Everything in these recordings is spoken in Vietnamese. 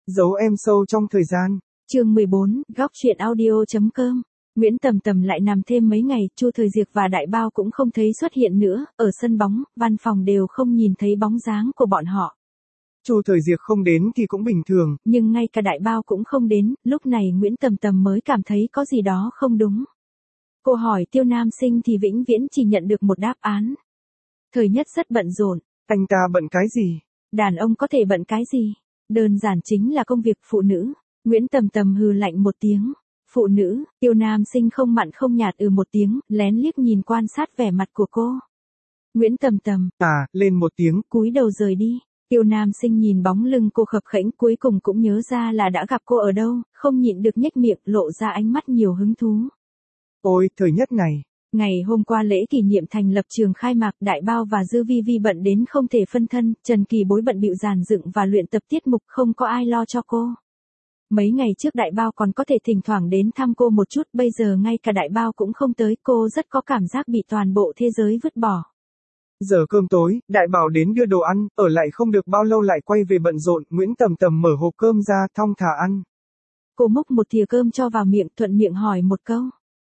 Giấu em sâu trong thời gian. Chương 14, góc truyện audio.com. Nguyễn Tầm Tầm lại nằm thêm mấy ngày, Chu Thời Diệp và Đại Bao cũng không thấy xuất hiện nữa, ở sân bóng, văn phòng đều không nhìn thấy bóng dáng của bọn họ. Chu Thời Diệp không đến thì cũng bình thường, nhưng ngay cả Đại Bao cũng không đến, lúc này Nguyễn Tầm Tầm mới cảm thấy có gì đó không đúng. Cô hỏi Tiêu Nam Sinh thì vĩnh viễn chỉ nhận được một đáp án. Thời Nhất rất bận rộn. Anh ta bận cái gì? Đàn ông có thể bận cái gì? Đơn giản chính là công việc phụ nữ. Nguyễn Tầm Tầm hừ lạnh một tiếng. Phụ nữ, Tiêu Nam Sinh không mặn không nhạt một tiếng, lén liếc nhìn quan sát vẻ mặt của cô. Nguyễn Tầm Tầm, lên một tiếng, cúi đầu rời đi. Tiêu Nam Sinh nhìn bóng lưng cô khập khẽnh, cuối cùng cũng nhớ ra là đã gặp cô ở đâu, không nhịn được nhếch miệng, lộ ra ánh mắt nhiều hứng thú. Ôi, Thời Nhất này. Ngày hôm qua lễ kỷ niệm thành lập trường khai mạc, Đại Bao và Dư Vi Vi bận đến không thể phân thân, Trần Kỳ Bối bận bịu dàn dựng và luyện tập tiết mục, không có ai lo cho cô. Mấy ngày trước Đại Bao còn có thể thỉnh thoảng đến thăm cô một chút, bây giờ ngay cả Đại Bao cũng không tới, cô rất có cảm giác bị toàn bộ thế giới vứt bỏ. Giờ cơm tối, Đại Bảo đến đưa đồ ăn, ở lại không được bao lâu lại quay về bận rộn, Nguyễn Tầm Tầm mở hộp cơm ra, thong thả ăn. Cô múc một thìa cơm cho vào miệng, thuận miệng hỏi một câu.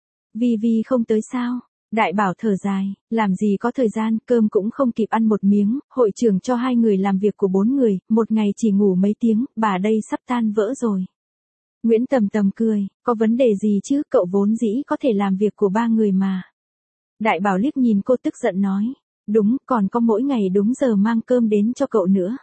Vi Vi không tới sao? Đại Bảo thở dài, làm gì có thời gian, cơm cũng không kịp ăn một miếng, hội trưởng cho 2 người làm việc của 4 người, một ngày chỉ ngủ mấy tiếng, bà đây sắp tan vỡ rồi. Nguyễn Tầm Tầm cười, có vấn đề gì chứ, cậu vốn dĩ có thể làm việc của 3 người mà. Đại Bảo liếc nhìn cô tức giận nói, đúng, còn có mỗi ngày đúng giờ mang cơm đến cho cậu nữa.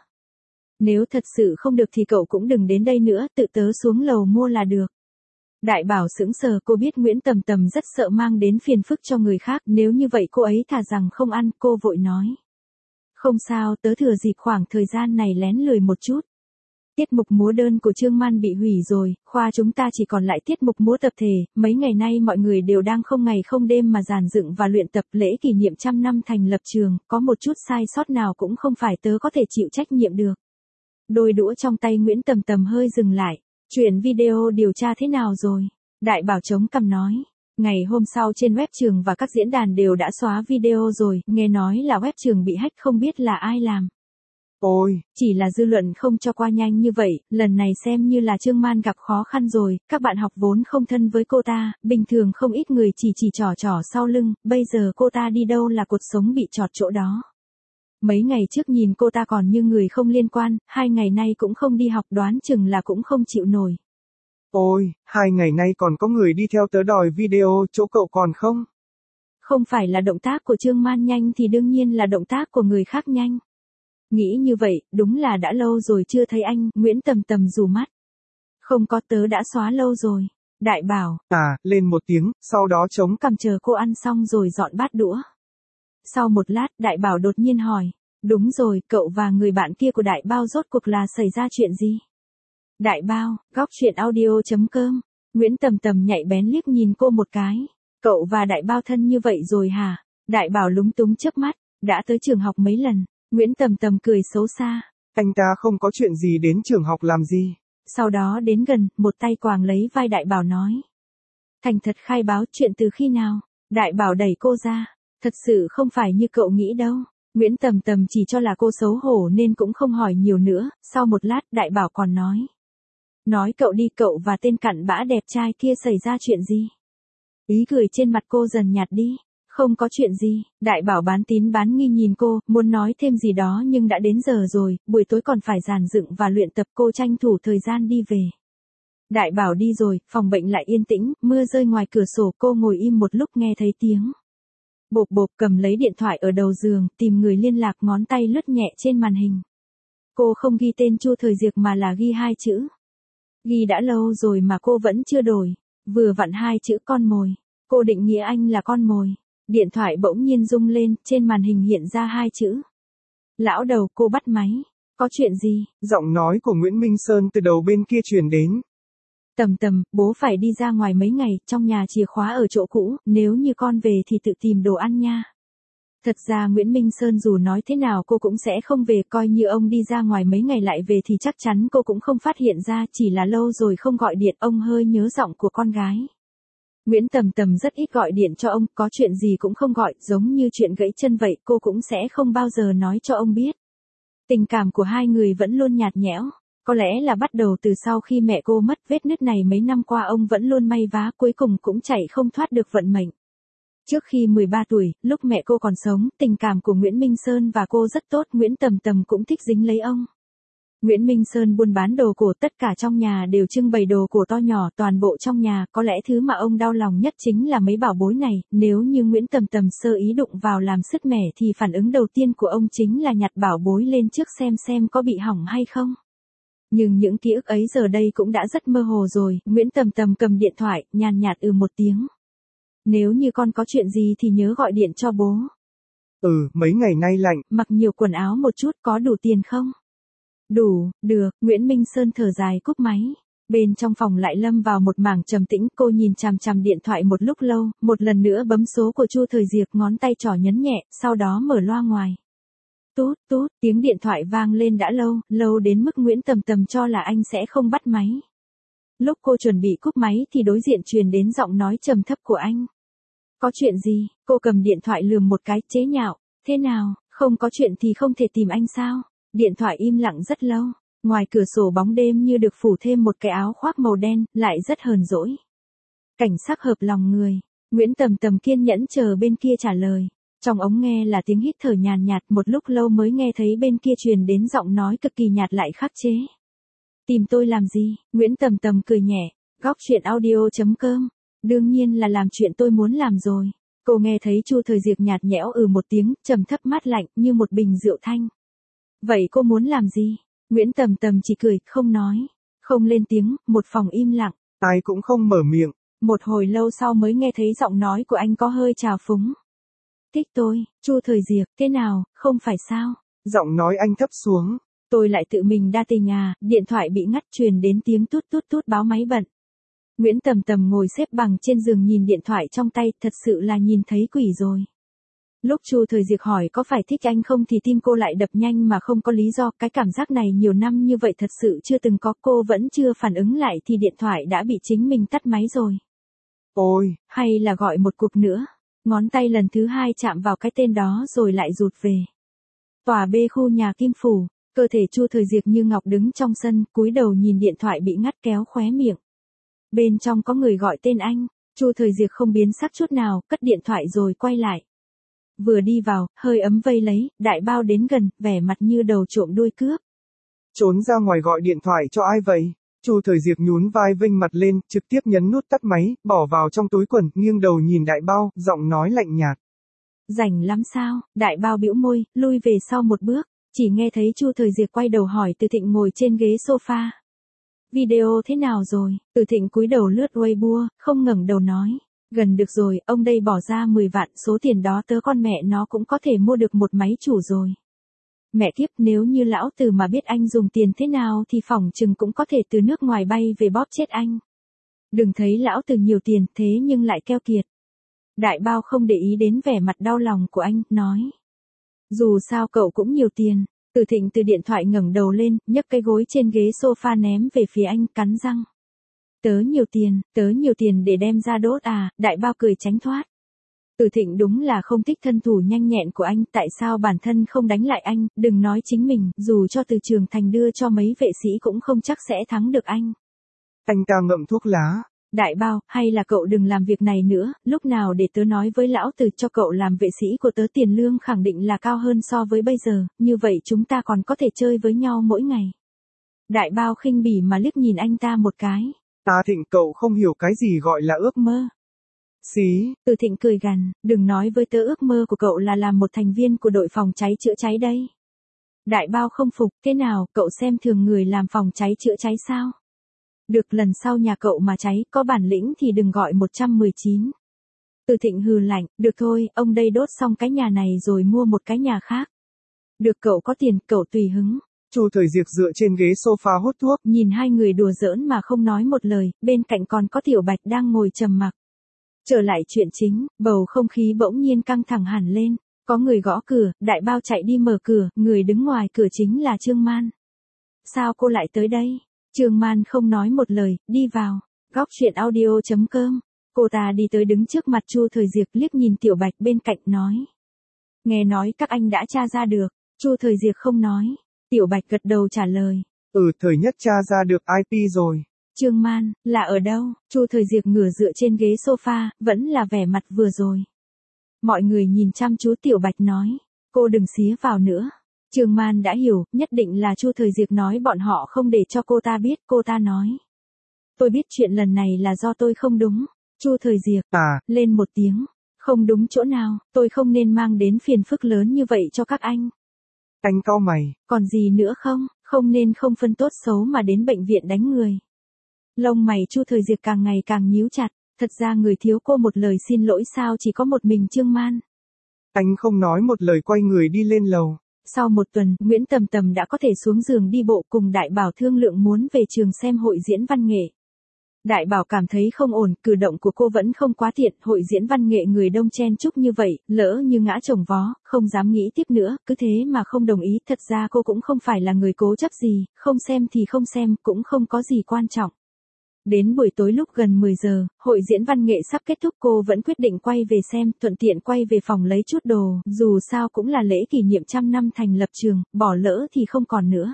Nếu thật sự không được thì cậu cũng đừng đến đây nữa, tự tớ xuống lầu mua là được. Đại Bảo sững sờ, cô biết Nguyễn Tầm Tầm rất sợ mang đến phiền phức cho người khác, nếu như vậy cô ấy thà rằng không ăn, cô vội nói. Không sao, tớ thừa dịp khoảng thời gian này lén lười một chút. Tiết mục múa đơn của Trương Man bị hủy rồi, khoa chúng ta chỉ còn lại tiết mục múa tập thể, mấy ngày nay mọi người đều đang không ngày không đêm mà dàn dựng và luyện tập lễ kỷ niệm 100 năm thành lập trường, có một chút sai sót nào cũng không phải tớ có thể chịu trách nhiệm được. Đôi đũa trong tay Nguyễn Tầm Tầm hơi dừng lại. Chuyện video điều tra thế nào rồi? Đại Bảo chống cằm nói. Ngày hôm sau trên web trường và các diễn đàn đều đã xóa video rồi, nghe nói là web trường bị hack, không biết là ai làm. Ôi, chỉ là dư luận không cho qua nhanh như vậy, lần này xem như là Trương Man gặp khó khăn rồi, các bạn học vốn không thân với cô ta, bình thường không ít người chỉ trỏ sau lưng, bây giờ cô ta đi đâu là cột sống bị chọt chỗ đó. Mấy ngày trước nhìn cô ta còn như người không liên quan, 2 ngày nay cũng không đi học, đoán chừng là cũng không chịu nổi. Ôi, 2 ngày nay còn có người đi theo tớ đòi video, chỗ cậu còn không? Không phải là động tác của Trương Man nhanh thì đương nhiên là động tác của người khác nhanh. Nghĩ như vậy, đúng là đã lâu rồi chưa thấy anh, Nguyễn Tầm Tầm rủ mắt. Không có, tớ đã xóa lâu rồi. Đại Bảo. Lên một tiếng, sau đó chống cằm chờ cô ăn xong rồi dọn bát đũa. Sau một lát, Đại Bảo đột nhiên hỏi. Đúng rồi, cậu và người bạn kia của Đại Bao rốt cuộc là xảy ra chuyện gì? Đại Bao, góc truyện audio.com. Nguyễn Tầm Tầm nhạy bén liếc nhìn cô một cái. Cậu và Đại Bao thân như vậy rồi hả? Đại Bảo lúng túng chớp mắt. Đã tới trường học mấy lần. Nguyễn Tầm Tầm cười xấu xa. Anh ta không có chuyện gì đến trường học làm gì. Sau đó đến gần, một tay quàng lấy vai Đại Bảo nói. Thành thật khai báo, chuyện từ khi nào? Đại Bảo đẩy cô ra. Thật sự không phải như cậu nghĩ đâu. Nguyễn Tầm Tầm chỉ cho là cô xấu hổ nên cũng không hỏi nhiều nữa, sau một lát Đại Bảo còn nói. Nói cậu đi, cậu và tên cặn bã đẹp trai kia xảy ra chuyện gì? Ý cười trên mặt cô dần nhạt đi. Không có chuyện gì, Đại Bảo bán tín bán nghi nhìn cô, muốn nói thêm gì đó nhưng đã đến giờ rồi, buổi tối còn phải dàn dựng và luyện tập, cô tranh thủ thời gian đi về. Đại Bảo đi rồi, phòng bệnh lại yên tĩnh, mưa rơi ngoài cửa sổ, cô ngồi im một lúc nghe thấy tiếng. Bộp bộp, cầm lấy điện thoại ở đầu giường, tìm người liên lạc, ngón tay lướt nhẹ trên màn hình. Cô không ghi tên Chu Thời Diệp mà là ghi 2 chữ. Ghi đã lâu rồi mà cô vẫn chưa đổi, vừa vặn 2 chữ con mồi. Cô định nghĩa anh là con mồi. Điện thoại bỗng nhiên rung lên, trên màn hình hiện ra 2 chữ. Lão đầu, cô bắt máy. Có chuyện gì? Giọng nói của Nguyễn Minh Sơn từ đầu bên kia truyền đến. Tầm Tầm, bố phải đi ra ngoài mấy ngày, trong nhà chìa khóa ở chỗ cũ, nếu như con về thì tự tìm đồ ăn nha. Thật ra Nguyễn Minh Sơn dù nói thế nào cô cũng sẽ không về, coi như ông đi ra ngoài mấy ngày lại về thì chắc chắn cô cũng không phát hiện ra, chỉ là lâu rồi không gọi điện, ông hơi nhớ giọng của con gái. Nguyễn Tầm Tầm rất ít gọi điện cho ông, có chuyện gì cũng không gọi, giống như chuyện gãy chân vậy, cô cũng sẽ không bao giờ nói cho ông biết. Tình cảm của 2 người vẫn luôn nhạt nhẽo. Có lẽ là bắt đầu từ sau khi mẹ cô mất, vết nứt này mấy năm qua ông vẫn luôn may vá, cuối cùng cũng chạy không thoát được vận mệnh. Trước khi 13 tuổi, lúc mẹ cô còn sống, tình cảm của Nguyễn Minh Sơn và cô rất tốt, Nguyễn Tầm Tầm cũng thích dính lấy ông. Nguyễn Minh Sơn buôn bán đồ cổ, tất cả trong nhà đều trưng bày đồ cổ to nhỏ, toàn bộ trong nhà, có lẽ thứ mà ông đau lòng nhất chính là mấy bảo bối này, nếu như Nguyễn Tầm Tầm sơ ý đụng vào làm sứt mẻ thì phản ứng đầu tiên của ông chính là nhặt bảo bối lên trước xem có bị hỏng hay không. Nhưng những ký ức ấy giờ đây cũng đã rất mơ hồ rồi, Nguyễn Tầm Tầm cầm điện thoại, nhàn nhạt một tiếng. Nếu như con có chuyện gì thì nhớ gọi điện cho bố. Mấy ngày nay lạnh. Mặc nhiều quần áo một chút, có đủ tiền không? Đủ, được, Nguyễn Minh Sơn thở dài cúp máy. Bên trong phòng lại lâm vào một mảng trầm tĩnh, cô nhìn chằm chằm điện thoại một lúc lâu, một lần nữa bấm số của Chu Thời Diệp, ngón tay trỏ nhấn nhẹ, sau đó mở loa ngoài. Tút tút, tiếng điện thoại vang lên đã lâu đến mức Nguyễn Tầm Tầm cho là anh sẽ không bắt máy. Lúc cô chuẩn bị cúp máy thì đối diện truyền đến giọng nói trầm thấp của anh. Có chuyện gì? Cô cầm điện thoại lườm một cái, chế nhạo. Thế nào, không có chuyện thì không thể tìm anh sao? Điện thoại im lặng rất lâu. Ngoài cửa sổ bóng đêm như được phủ thêm một cái áo khoác màu đen, lại rất hờn dỗi. Cảnh sắc hợp lòng người. Nguyễn Tầm Tầm kiên nhẫn chờ bên kia trả lời. Trong ống nghe là tiếng hít thở nhàn nhạt, một lúc lâu mới nghe thấy bên kia truyền đến giọng nói cực kỳ nhạt lại khắc chế. Tìm tôi làm gì? Nguyễn Tầm Tầm cười nhẹ. Góc chuyện audio.com. Đương nhiên là làm chuyện tôi muốn làm rồi. Cô nghe thấy Chu Thời Diệp nhạt nhẽo một tiếng, trầm thấp mát lạnh như một bình rượu thanh. Vậy cô muốn làm gì? Nguyễn Tầm Tầm chỉ cười, không nói, không lên tiếng, một phòng im lặng. Ai cũng không mở miệng. Một hồi lâu sau mới nghe thấy giọng nói của anh có hơi trào phúng. Thích tôi, Chu Thời Diệp, thế nào, không phải sao? Giọng nói anh thấp xuống. Tôi lại tự mình đa tình à, điện thoại bị ngắt, truyền đến tiếng tút tút tút báo máy bận. Nguyễn Tầm Tầm ngồi xếp bằng trên giường nhìn điện thoại trong tay, thật sự là nhìn thấy quỷ rồi. Lúc Chu Thời Diệp hỏi có phải thích anh không thì tim cô lại đập nhanh mà không có lý do, cái cảm giác này nhiều năm như vậy thật sự chưa từng có, cô vẫn chưa phản ứng lại thì điện thoại đã bị chính mình tắt máy rồi. Ôi, hay là gọi một cuộc nữa. Ngón tay lần thứ hai chạm vào cái tên đó rồi lại rụt về. Tòa B khu nhà Kim Phủ, cơ thể Chu Thời Diệp như ngọc đứng trong sân, cúi đầu nhìn điện thoại bị ngắt, kéo khóe miệng. Bên trong có người gọi tên anh, Chu Thời Diệp không biến sắc chút nào, cất điện thoại rồi quay lại. Vừa đi vào, hơi ấm vây lấy, Đại Bao đến gần, vẻ mặt như đầu trộm đuôi cướp. Trốn ra ngoài gọi điện thoại cho ai vậy? Chu Thời Diệp nhún vai vênh mặt lên, trực tiếp nhấn nút tắt máy, bỏ vào trong túi quần, nghiêng đầu nhìn Đại Bao, giọng nói lạnh nhạt. Rảnh lắm sao? Đại Bao bĩu môi, lui về sau một bước, chỉ nghe thấy Chu Thời Diệp quay đầu hỏi Từ Thịnh ngồi trên ghế sofa. Video thế nào rồi? Từ Thịnh cúi đầu lướt Weibo, không ngẩng đầu nói. Gần được rồi, ông đây bỏ ra 10 vạn, số tiền đó tớ con mẹ nó cũng có thể mua được một máy chủ rồi. Mẹ kiếp, nếu như lão Từ mà biết anh dùng tiền thế nào thì phỏng chừng cũng có thể từ nước ngoài bay về bóp chết anh. Đừng thấy lão Từ nhiều tiền thế nhưng lại keo kiệt. Đại Bao không để ý đến vẻ mặt đau lòng của anh, nói. Dù sao cậu cũng nhiều tiền. Từ Thịnh từ điện thoại ngẩng đầu lên, nhấc cái gối trên ghế sofa ném về phía anh, cắn răng. Tớ nhiều tiền để đem ra đốt à? Đại Bao cười tránh thoát. Từ Thịnh đúng là không thích thân thủ nhanh nhẹn của anh, tại sao bản thân không đánh lại anh, đừng nói chính mình, dù cho Từ Trường Thành đưa cho mấy vệ sĩ cũng không chắc sẽ thắng được anh. Anh ta ngậm thuốc lá. Đại Bao, hay là cậu đừng làm việc này nữa, lúc nào để tớ nói với lão Từ cho cậu làm vệ sĩ của tớ, tiền lương khẳng định là cao hơn so với bây giờ, như vậy chúng ta còn có thể chơi với nhau mỗi ngày. Đại Bao khinh bỉ mà liếc nhìn anh ta một cái. Ta Thịnh, cậu không hiểu cái gì gọi là ước mơ. Xí. Từ Thịnh cười gằn, đừng nói với tớ ước mơ của cậu là làm một thành viên của đội phòng cháy chữa cháy đây. Đại Bao không phục, thế nào, cậu xem thường người làm phòng cháy chữa cháy sao? Được, lần sau nhà cậu mà cháy, có bản lĩnh thì đừng gọi 119. Từ Thịnh hừ lạnh, được thôi, ông đây đốt xong cái nhà này rồi mua một cái nhà khác. Được, cậu có tiền, cậu tùy hứng. Chu Thời Diệp dựa trên ghế sofa hút thuốc, nhìn hai người đùa giỡn mà không nói một lời, bên cạnh còn có Tiểu Bạch đang ngồi trầm mặc. Trở lại chuyện chính, bầu không khí bỗng nhiên căng thẳng hẳn lên, có người gõ cửa, Đại Bao chạy đi mở cửa, người đứng ngoài cửa chính là Trương Man. Sao cô lại tới đây? Trương Man không nói một lời, đi vào. Góc chuyện audio.com. Cô ta đi tới đứng trước mặt Chu Thời Diệp, liếc nhìn Tiểu Bạch bên cạnh nói. Nghe nói các anh đã tra ra được. Chu Thời Diệp không nói. Tiểu Bạch gật đầu trả lời. Thời nhất tra ra được IP rồi. Trương Man, là ở đâu? Chu Thời Diệp ngửa dựa trên ghế sofa, vẫn là vẻ mặt vừa rồi. Mọi người nhìn chăm chú Tiểu Bạch nói, cô đừng xía vào nữa. Trương Man đã hiểu, nhất định là Chu Thời Diệp nói bọn họ không để cho cô ta biết, cô ta nói. Tôi biết chuyện lần này là do tôi không đúng. Chu Thời Diệp, lên một tiếng. Không đúng chỗ nào, tôi không nên mang đến phiền phức lớn như vậy cho các anh. Anh cau mày. Còn gì nữa không, không nên không phân tốt xấu mà đến bệnh viện đánh người. Lông mày Chu Thời Diệp càng ngày càng nhíu chặt, thật ra người thiếu cô một lời xin lỗi sao chỉ có một mình Trương Man. Anh không nói một lời quay người đi lên lầu. Sau một tuần, Nguyễn Tầm Tầm đã có thể xuống giường đi bộ cùng Đại Bảo thương lượng muốn về trường xem hội diễn văn nghệ. Đại Bảo cảm thấy không ổn, cử động của cô vẫn không quá thiện, hội diễn văn nghệ người đông chen chúc như vậy, lỡ như ngã chồng vó, không dám nghĩ tiếp nữa, cứ thế mà không đồng ý, thật ra cô cũng không phải là người cố chấp gì, không xem thì không xem, cũng không có gì quan trọng. Đến buổi tối lúc gần 10 giờ, hội diễn văn nghệ sắp kết thúc cô vẫn quyết định quay về xem, thuận tiện quay về phòng lấy chút đồ, dù sao cũng là lễ kỷ niệm 100 năm thành lập trường, bỏ lỡ thì không còn nữa.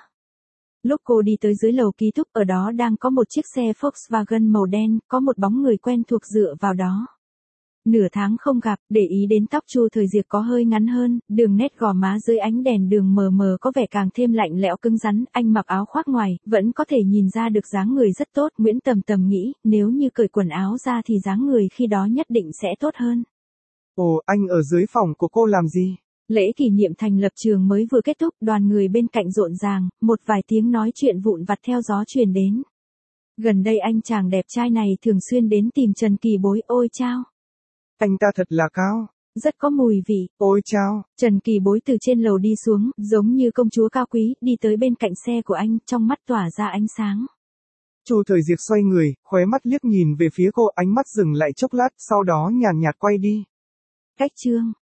Lúc cô đi tới dưới lầu ký túc, ở đó đang có một chiếc xe Volkswagen màu đen, có một bóng người quen thuộc dựa vào đó. Nửa tháng không gặp, để ý đến tóc Chu Thời Diệp có hơi ngắn hơn, đường nét gò má dưới ánh đèn đường mờ mờ có vẻ càng thêm lạnh lẽo cứng rắn, anh mặc áo khoác ngoài, vẫn có thể nhìn ra được dáng người rất tốt, Nguyễn Tầm Tầm nghĩ, nếu như cởi quần áo ra thì dáng người khi đó nhất định sẽ tốt hơn. Ồ, anh ở dưới phòng của cô làm gì? Lễ kỷ niệm thành lập trường mới vừa kết thúc, đoàn người bên cạnh rộn ràng, một vài tiếng nói chuyện vụn vặt theo gió truyền đến. Gần đây anh chàng đẹp trai này thường xuyên đến tìm Trần Kỳ Bối, ôi chao. Anh ta thật là cao. Rất có mùi vị. Ôi chao. Trần Kỳ Bối từ trên lầu đi xuống, giống như công chúa cao quý, đi tới bên cạnh xe của anh, trong mắt tỏa ra ánh sáng. Chu Thời Diệp xoay người, khóe mắt liếc nhìn về phía cô, ánh mắt dừng lại chốc lát, sau đó nhàn nhạt quay đi. Cách Trương